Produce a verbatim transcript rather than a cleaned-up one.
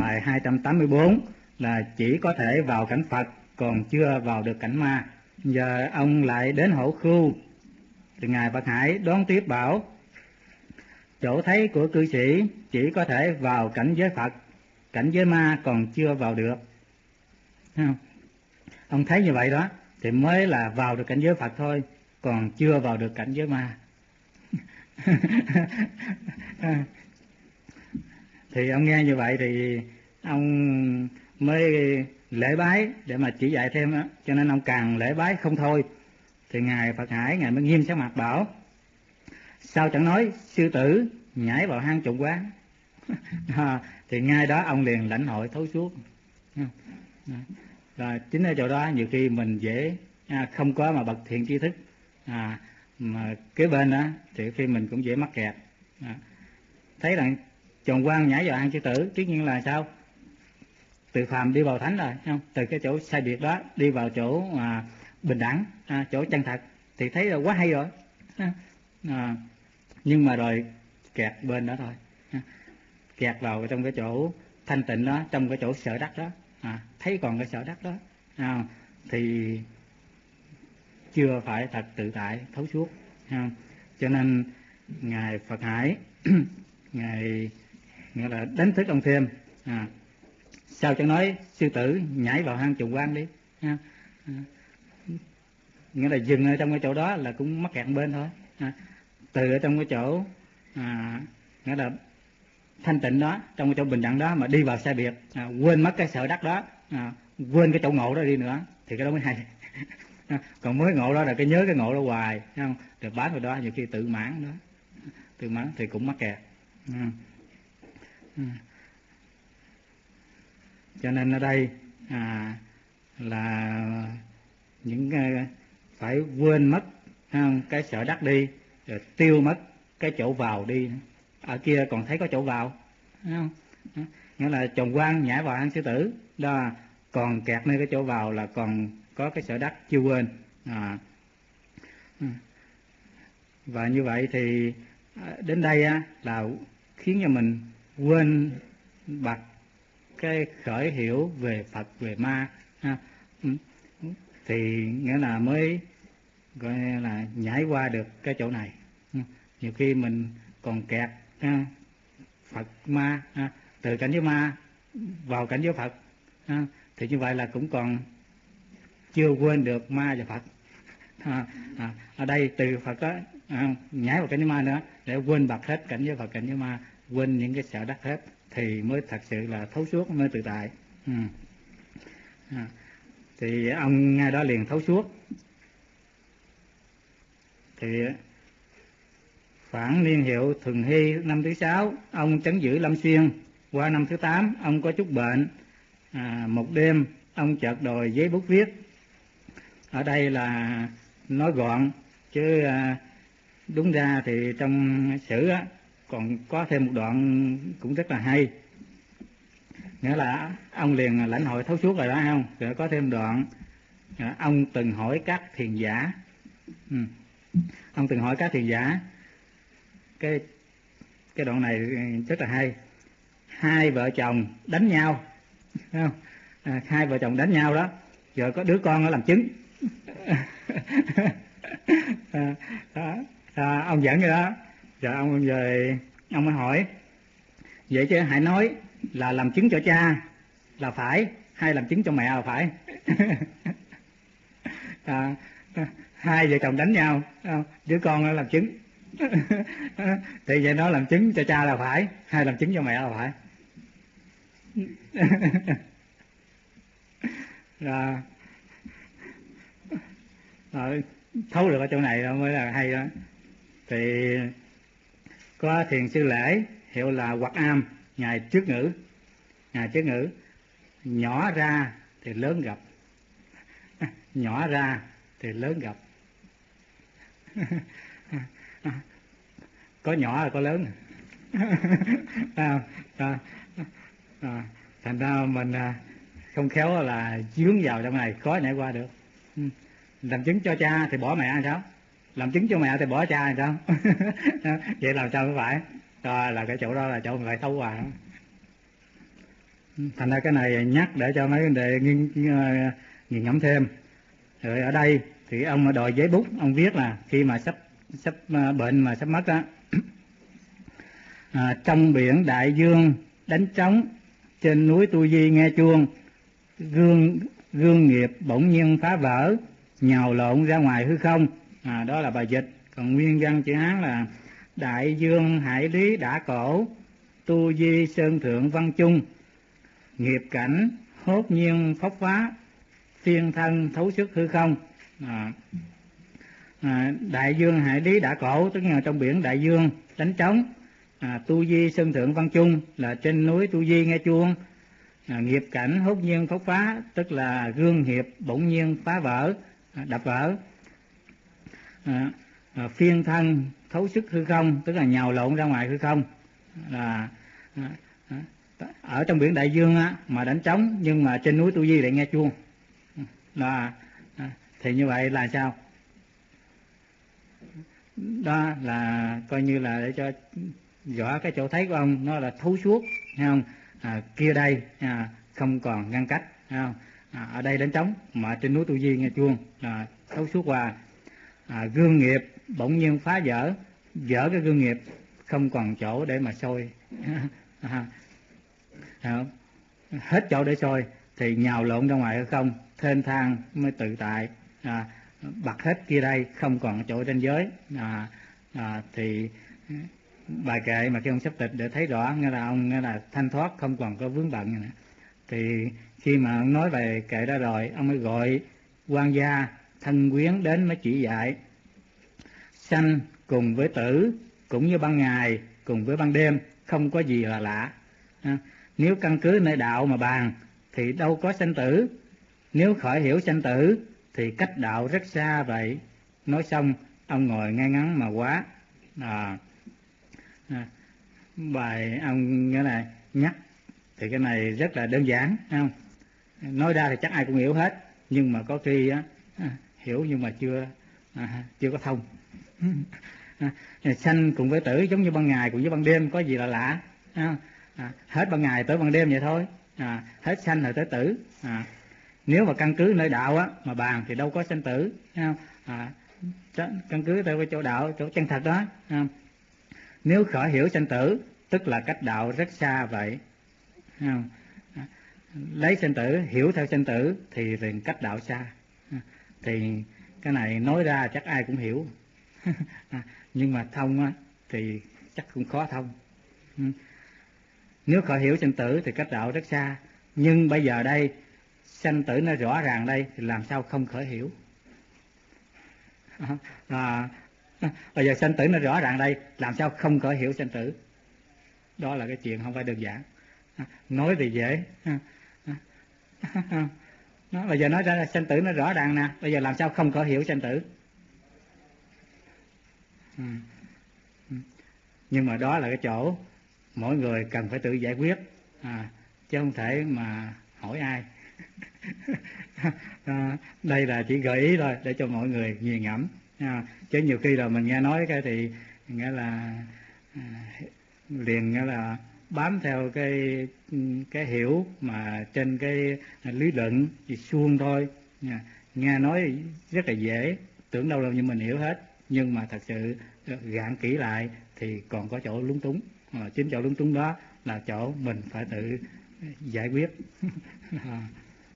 bài hai trăm tám mươi bốn là chỉ có thể vào cảnh Phật, còn chưa vào được cảnh ma. Giờ ông lại đến hộ khu, thì Ngài Phật Hải đón tiếp bảo: chỗ thấy của cư sĩ chỉ có thể vào cảnh giới Phật, cảnh giới ma còn chưa vào được. Không? Ông thấy như vậy đó thì mới là vào được cảnh giới Phật thôi, còn chưa vào được cảnh giới ma. Thì ông nghe như vậy thì ông mới lễ bái để mà chỉ dạy thêm đó. Cho nên ông càng lễ bái không thôi. Thì Ngài Phật Hải Ngài mới nghiêm sắc mặt bảo: sao chẳng nói sư tử nhảy vào hang trùng quán. À, thì ngay đó ông liền lãnh hội thấu suốt. Rồi chính ở chỗ đó nhiều khi mình dễ à, không có mà bậc thiện tri thức à, mà kế bên đó thì khi mình cũng dễ mắc kẹt. À, thấy rằng trùng quang nhảy vào hang sư tử, tất nhiên là sao? Từ phàm đi vào thánh rồi, không? Từ cái chỗ sai biệt đó đi vào chỗ à, bình đẳng, à, chỗ chân thật thì thấy là quá hay rồi. À, nhưng mà rồi kẹt bên đó thôi, kẹt vào trong cái chỗ thanh tịnh đó, trong cái chỗ sở đắc đó, à, thấy còn cái sở đắc đó, à, thì chưa phải thật tự tại thấu suốt. À, cho nên Ngài Phật Hải Ngài nghĩa là đánh thức ông thêm. À, sao chẳng nói sư tử nhảy vào hang trùng quan đi. À, à, nghĩa là dừng ở trong cái chỗ đó là cũng mắc kẹt bên thôi. À, từ ở trong cái chỗ à, nghĩa là thanh tịnh đó, trong cái chỗ bình đẳng đó mà đi vào sai biệt, à, quên mất cái sở đắc đó, à, quên cái chỗ ngộ đó đi nữa thì cái đó mới hay. Còn mới ngộ đó là cái nhớ cái ngộ đó hoài, thấy không? Được bám vào đó nhiều khi tự mãn đó, tự mãn thì cũng mắc kẹt. À, à. Cho nên ở đây à, là những phải quên mất không? Cái sở đắc đi, rồi tiêu mất cái chỗ vào đi. Ở kia còn thấy có chỗ vào, thấy không? Đó. Nghĩa là trùng quan nhảy vào hang sư tử đó, còn kẹt nơi cái chỗ vào là còn có cái sở đắc chưa quên. À. Và như vậy thì đến đây á, là khiến cho mình quên bặt cái khởi hiểu về Phật, về ma. Ha. Thì nghĩa là mới gọi là nhảy qua được cái chỗ này. Nhiều khi mình còn kẹt ha, Phật ma, ha, từ cảnh giới ma vào cảnh giới Phật, ha, thì như vậy là cũng còn chưa quên được ma và Phật. À, à, ở đây từ Phật đó à, nhảy vào cảnh giới ma nữa để quên bặt hết cảnh giới Phật, cảnh giới ma, quên những cái sợ đắc hết thì mới thật sự là thấu suốt, mới tự tại. Ừ. À, thì ông ngay đó liền thấu suốt. Thì khoảng niên hiệu Thuần Hy năm thứ sáu, ông trấn giữ Lâm Xuyên. Qua năm thứ tám ông có chút bệnh, à, một đêm ông chợt đòi giấy bút viết. Ở đây là nói gọn chứ à, đúng ra thì trong sử á, còn có thêm một đoạn cũng rất là hay. Nghĩa là ông liền lãnh hội thấu suốt rồi đó, không? Rồi có thêm đoạn à, ông từng hỏi các thiền giả. Ừ. Ông từng hỏi các thiền giả. Cái cái đoạn này rất là hay. Hai vợ chồng đánh nhau, không? À, hai vợ chồng đánh nhau đó, rồi có đứa con nó làm chứng. à, đó, à, ông dẫn rồi đó, rồi ông về ông mới hỏi vậy chứ hãy nói là làm chứng cho cha là phải hay làm chứng cho mẹ là phải. À, hai vợ chồng đánh nhau, đứa con nó làm chứng. Thì vậy nó làm chứng cho cha là phải hay làm chứng cho mẹ là phải. Rồi, rồi thấu được ở chỗ này đó mới là hay đó. Thì có thiền sư Lễ, hiệu là Hoạt Am, ngài trước ngữ, ngài trước ngữ nhỏ ra thì lớn gặp, nhỏ ra thì lớn gặp. Có nhỏ là có lớn. À, à, à, thành ra mình không khéo là dướng vào trong này khó nhảy qua được. Làm chứng cho cha thì bỏ mẹ hay sao? Làm chứng cho mẹ thì bỏ cha hay sao? Vậy làm sao mới phải? Rồi là cái chỗ đó là chỗ mình phải thấu qua. Thành ra cái này nhắc để cho mấy vấn đề nghiên, nghiên ngẫm thêm. Rồi ở đây thì ông đòi giấy bút, ông viết là khi mà sắp sắp bệnh mà sắp mất đó, à, trong biển đại dương đánh trống, trên núi tu di nghe chuông, gương gương nghiệp bỗng nhiên phá vỡ, nhào lộn ra ngoài hư không. À, đó là bài dịch. Còn nguyên văn chữ Hán là đại dương hải lý đã cổ, tu di sơn thượng văn chung, nghiệp cảnh hốt nhiên phóc phá, phiên thân thấu xuất hư không. À, à, đại dương hải lý đã cổ tức là trong biển đại dương đánh trống, à, tu di sơn thượng văn chung là trên núi tu di nghe chuông, à, nghiệp cảnh hốt nhiên phóc phá tức là gương nghiệp bỗng nhiên phá vỡ, à, đập vỡ, à, à, phiên thân thấu xuất hư không tức là nhào lộn ra ngoài hư không. Là à, à, ở trong biển đại dương á, mà đánh trống nhưng mà trên núi tu di lại nghe chuông. Là à, thì như vậy là sao? Đó là coi như là để cho rõ cái chỗ thấy của ông nó là thấu suốt, thấy không? À, kia đây à, không còn ngăn cách, thấy không? À, ở đây đánh trống mà trên núi tu di nghe chuông là thấu suốt qua. À, gương nghiệp bỗng nhiên phá vỡ, vỡ cái gương nghiệp không còn chỗ để mà soi. À, à, hết chỗ để soi thì nhào lộn ra ngoài hay không, thênh thang mới tự tại, à, bật hết kia đây không còn chỗ trên giới. À, à, thì bài kệ mà khi ông sắp tịch để thấy rõ nghĩa là ông nghĩa là thanh thoát, không còn có vướng bận nữa. Thì khi mà ông nói về kệ đó rồi, ông mới gọi quan gia thân quyến đến mới chỉ dạy. Sanh cùng với tử cũng như ban ngày cùng với ban đêm, không có gì là lạ. À, nếu căn cứ nơi đạo mà bàn thì đâu có sanh tử. Nếu khỏi hiểu sanh tử thì cách đạo rất xa vậy. Nói xong ông ngồi ngay ngắn mà quá. À, à, bài ông như này nhắc thì cái này rất là đơn giản, không? Nói ra thì chắc ai cũng hiểu hết, nhưng mà có khi á, hiểu nhưng mà chưa à, chưa có thông. À, sanh cùng với tử giống như ban ngày cùng với ban đêm, có gì là lạ? À, à, hết ban ngày tới ban đêm vậy thôi. À, hết sanh rồi tới tử. À, nếu mà căn cứ nơi đạo á mà bàn thì đâu có sanh tử, không? À, căn cứ theo cái chỗ đạo, chỗ chân thật đó. À, nếu khỏi hiểu sanh tử tức là cách đạo rất xa vậy. À, lấy sanh tử hiểu theo sanh tử thì liền cách đạo xa. À, thì cái này nói ra chắc ai cũng hiểu. À, nhưng mà thông á, thì chắc cũng khó thông. Ừ. Nếu khỏi hiểu sanh tử thì cách đạo rất xa. Nhưng bây giờ đây sanh tử nó rõ ràng đây thì làm sao không khỏi hiểu. À, bây giờ sanh tử nó rõ ràng đây, làm sao không khỏi hiểu sanh tử. Đó là cái chuyện không phải đơn giản. À, nói thì dễ. À, à, nó bây giờ nói ra là sanh tử nó rõ ràng nè, bây giờ làm sao không khỏi hiểu sanh tử. Ừ. Nhưng mà đó là cái chỗ mỗi người cần phải tự giải quyết, à, chứ không thể mà hỏi ai. À, đây là chỉ gợi ý thôi để cho mọi người nghiền ngẫm. À, chứ nhiều khi là mình nghe nói cái thì nghĩa là à, liền nghĩa là bám theo cái cái hiểu mà trên cái lý luận thì suông thôi. À, nghe nói rất là dễ, tưởng đâu là như mình hiểu hết, nhưng mà thật sự gạn kỹ lại thì còn có chỗ lúng túng. À, chính chỗ lúng túng đó là chỗ mình phải tự giải quyết. À.